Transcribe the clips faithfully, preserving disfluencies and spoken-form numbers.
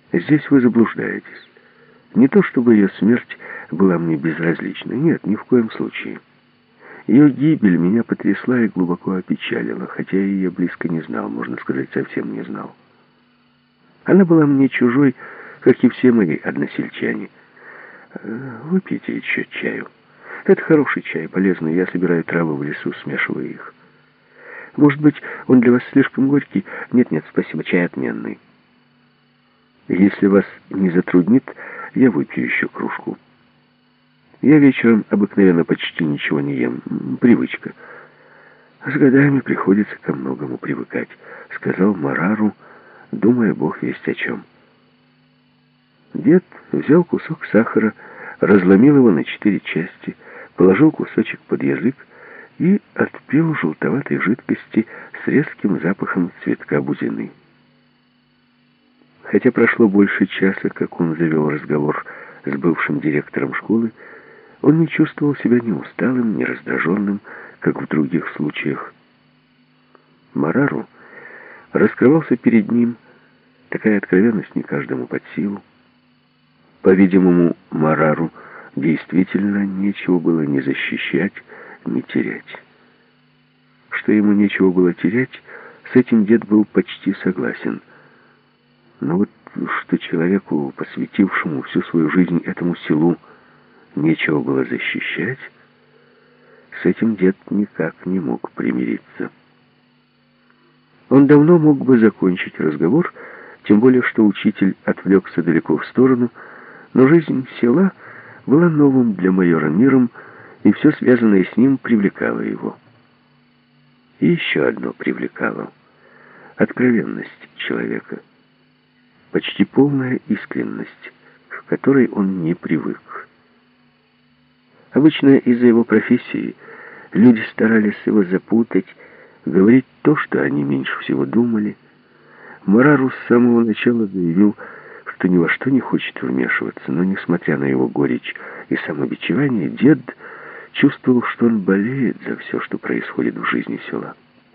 Здесь вы заблуждаетесь. Не то чтобы ее смерть была мне безразлична. Нет, ни в коем случае. Ее гибель меня потрясла и глубоко опечалила, хотя я ее близко не знал, можно сказать, совсем не знал. Она была мне чужой, как и все мои односельчане. Выпейте еще чаю. Это хороший чай, полезный. Я собираю травы в лесу, смешиваю их. Может быть, он для вас слишком горький? Нет-нет, спасибо, чай отменный. Если вас не затруднит, я выпью еще кружку. Я вечером обыкновенно почти ничего не ем. Привычка. С годами приходится ко многому привыкать, сказал Марару, думая бог весть о чем. Дед взял кусок сахара, разломил его на четыре части, положил кусочек под язык и отпил желтоватой жидкости с резким запахом цветка бузины. Хотя прошло больше часа, как он завел разговор с бывшим директором школы, он не чувствовал себя ни усталым, ни раздраженным, как в других случаях. Марару раскрывался перед ним, такая откровенность не каждому под силу. По-видимому, Марару действительно нечего было ни защищать, ни терять. Что ему нечего было терять, с этим дед был почти согласен. Но вот что человеку, посвятившему всю свою жизнь этому селу, нечего было защищать, с этим дед никак не мог примириться. Он давно мог бы закончить разговор, тем более что учитель отвлекся далеко в сторону, но жизнь села была новым для майора миром, и все связанное с ним привлекало его. И еще одно привлекало — откровенность человека, почти полная искренность, к которой он не привык. Обычно из-за его профессии люди старались его запутать, говорить то, что они меньше всего думали. Марару с самого начала заявил, что ни во что не хочет вмешиваться, но, несмотря на его горечь и самобичевание, дед чувствовал, что он болеет за все, что происходит в жизни села.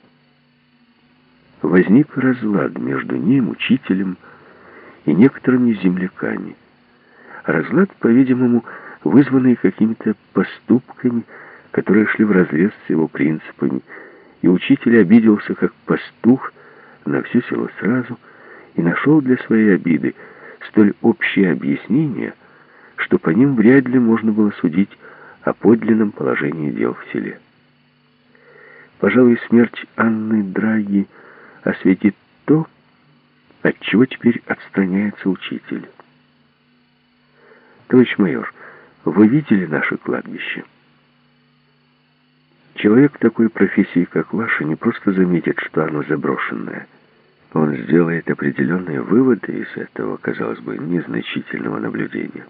Возник разлад между ним, учителем, и некоторыми земляками. Разлад, по-видимому, вызванный какими-то поступками, которые шли вразрез с его принципами, и учитель обиделся, как пастух, на все село сразу, и нашел для своей обиды столь общее объяснение, что по ним вряд ли можно было судить о подлинном положении дел в селе. Пожалуй, смерть Анны Драги осветит то, от чего теперь отстраняется учитель. Товарищ майор, вы видели наше кладбище? Человек такой профессии, как ваша, не просто заметит, что оно заброшенное. Он сделает определенные выводы из этого, казалось бы, незначительного наблюдения.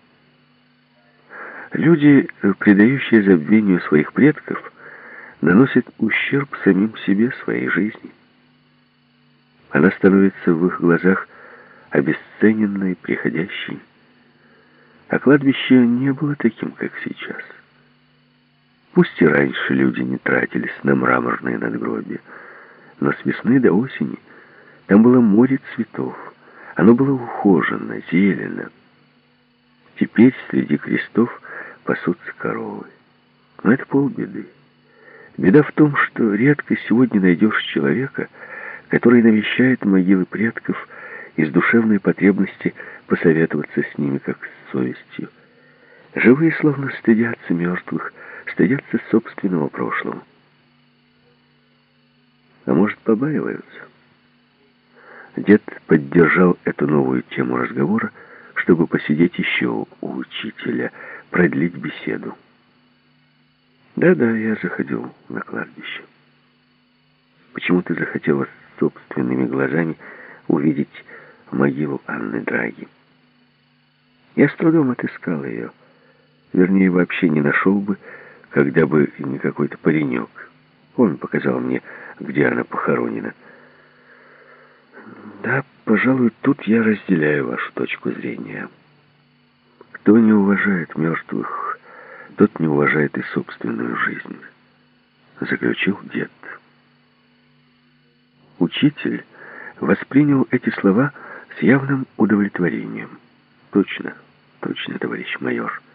Люди, предающие забвению своих предков, наносят ущерб самим себе, своей жизни. Она становится в их глазах обесцененной, приходящей. А кладбище не было таким, как сейчас. Пусть и раньше люди не тратились на мраморные надгробия, но с весны до осени там было море цветов. Оно было ухожено, зелено. Теперь среди крестов пасутся коровы. Но это полбеды. Беда в том, что редко сегодня найдешь человека, который навещает могилы предков из душевной потребности посоветоваться с ними, как с совестью. Живые словно стыдятся мертвых, стыдятся собственного прошлого. А может, побаиваются? Дед поддержал эту новую тему разговора, чтобы посидеть еще у учителя, продлить беседу. Да-да, я заходил на кладбище. Почему-то захотелось собственными глазами увидеть могилу Анны Драги. Я с трудом отыскал ее. Вернее, вообще не нашел бы, когда бы не какой-то паренек. Он показал мне, где она похоронена. Да, пожалуй, тут я разделяю вашу точку зрения. Кто не уважает мертвых, тот не уважает и собственную жизнь, заключил дед. Учитель воспринял эти слова с явным удовлетворением. «Точно, точно, товарищ майор».